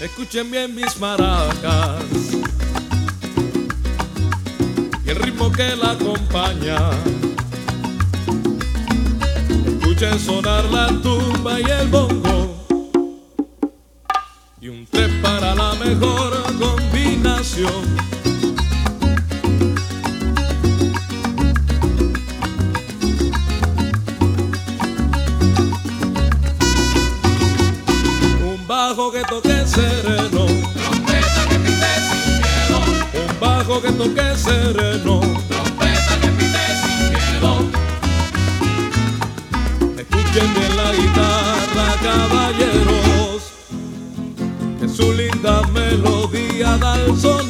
Escuchen bien mis maracas y el ritmo que la acompaña. Escuchen sonar la tumba y el bongo, y un tres para la mejor combinación. Un bajo que toque sereno, trompeta que pite sin miedo. un bajo que toque sereno, Trompeta que pite sin miedo. escuchen bien la guitarra, caballeros, que su linda melodía da el son.